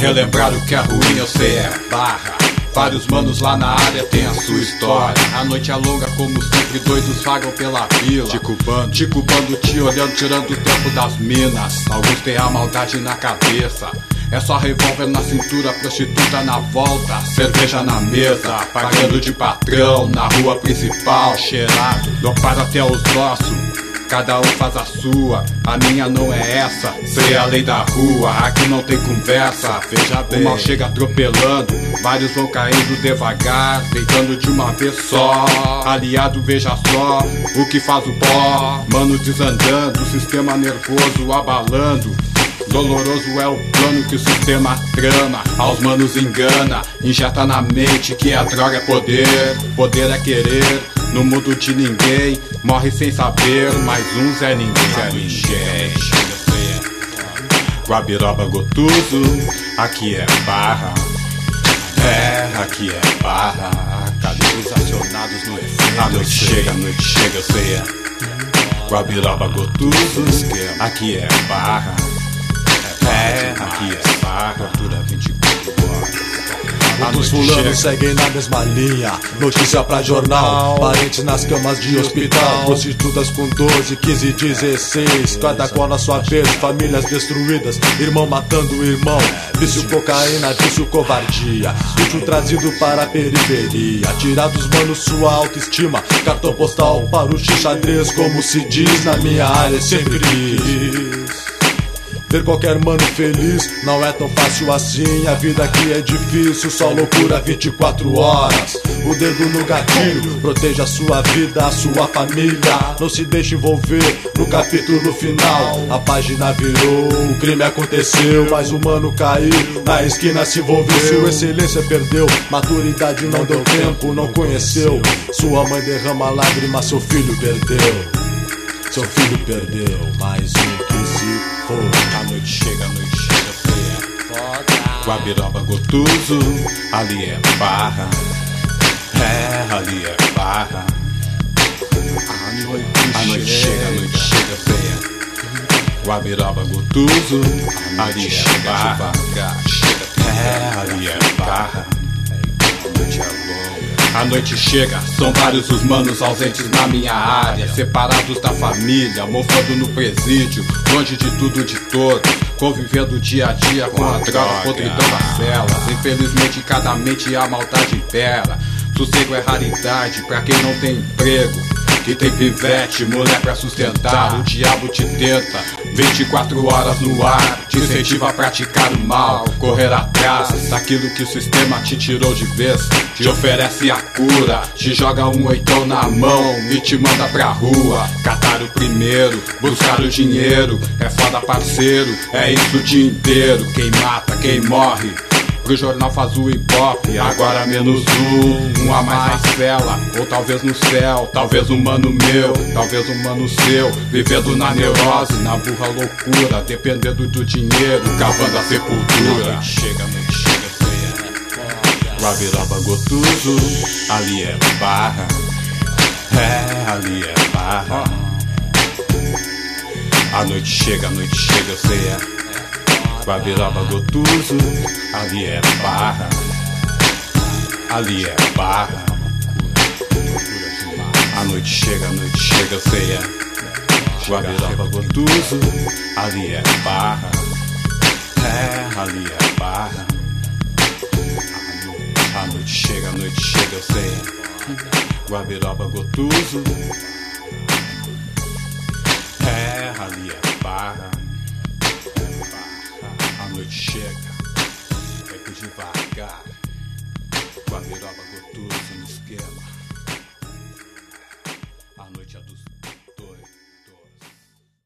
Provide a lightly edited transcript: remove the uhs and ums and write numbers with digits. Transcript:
relembrar o que é ruim, eu sei é barra. Vários manos lá na área tem a sua história. A noite é longa como sempre, doidos vagam pela vila, te culpando, te olhando, tirando o tempo das minas. Alguns têm a maldade na cabeça, é só revólver na cintura, prostituta na volta, cerveja na mesa, pagando de patrão na rua principal, cheirado, dopado até os ossos. Cada um faz a sua, a minha não é essa. Sei a lei da rua, aqui não tem conversa. Veja bem, o mal chega atropelando, vários vão caindo devagar, deitando de uma vez só. Aliado, veja só o que faz o pó. Mano desandando, sistema nervoso abalando. Doloroso é o plano que o sistema trama. Aos manos engana, injeta na mente que a droga é poder. Poder é querer, no mundo de ninguém. Morre sem saber, mas uns é ninguém. Guabiroba Gotuso, aqui é barra. Aqui é barra. Calibres acionados no efeito. A noite chega, eu sei é. Guabiroba Gotuso, aqui é barra. Aqui é barra. Tortura 24 horas. Outros fulanos seguem na mesma linha, notícia pra jornal, parentes nas camas de hospital, prostitutas com 12, 15, 16, cada qual na sua vez, famílias destruídas, irmão matando irmão, vício cocaína, vício covardia, vício trazido para a periferia, tirados mano sua autoestima, cartão postal para o xadrez, como se diz na minha área, sempre quis ver qualquer mano feliz, não é tão fácil assim. A vida aqui é difícil, só loucura 24 horas. O dedo no gatilho, proteja a sua vida, a sua família. Não se deixe envolver no capítulo final. A página virou, o crime aconteceu, mas o mano caiu, na esquina se envolveu. Sua excelência perdeu, maturidade não deu tempo, não conheceu. Sua mãe derrama lágrimas, seu filho perdeu. Seu filho perdeu, mais um que se for. A noite chega, feia. Guabiroba Gotuso, ali é barra. Ali é barra. A noite chega, feia. Guabiroba Gotuso, ali é barra. Ali é barra. A noite chega, são vários os manos ausentes na minha área, separados da família, mofando no presídio, longe de tudo de todos, convivendo dia a dia com a droga, podridão das celas. Infelizmente cada mente a maldade impera. Sossego é raridade pra quem não tem emprego, que tem pivete, mulher pra sustentar. O diabo te tenta, 24 horas no ar, te incentiva a praticar o mal, correr atrás daquilo que o sistema te tirou de vez. Te oferece a cura, te joga um oitão na mão e te manda pra rua. Catar o primeiro, buscar o dinheiro, é foda parceiro, é isso o dia inteiro. Quem mata, quem morre, pro jornal faz o hip-hop, agora menos um a mais na cela, ou talvez no céu, talvez um mano meu, talvez um mano seu, vivendo na neurose, na burra loucura, dependendo do dinheiro, cavando a sepultura. A noite chega, feia. Guabiroba Gotuso, ali é barra. Ali é barra. A noite chega, feia. Guabiroba Gotuso, ali é barra. Ali é barra. A noite chega, feia. Guabiroba Gotuso, ali é barra. Ali é barra. A noite chega, feia. Guabiroba Gotuso, ali é barra. A noite chega, feito devagar. Guabiroba Gotuso no esquema. A noite é dos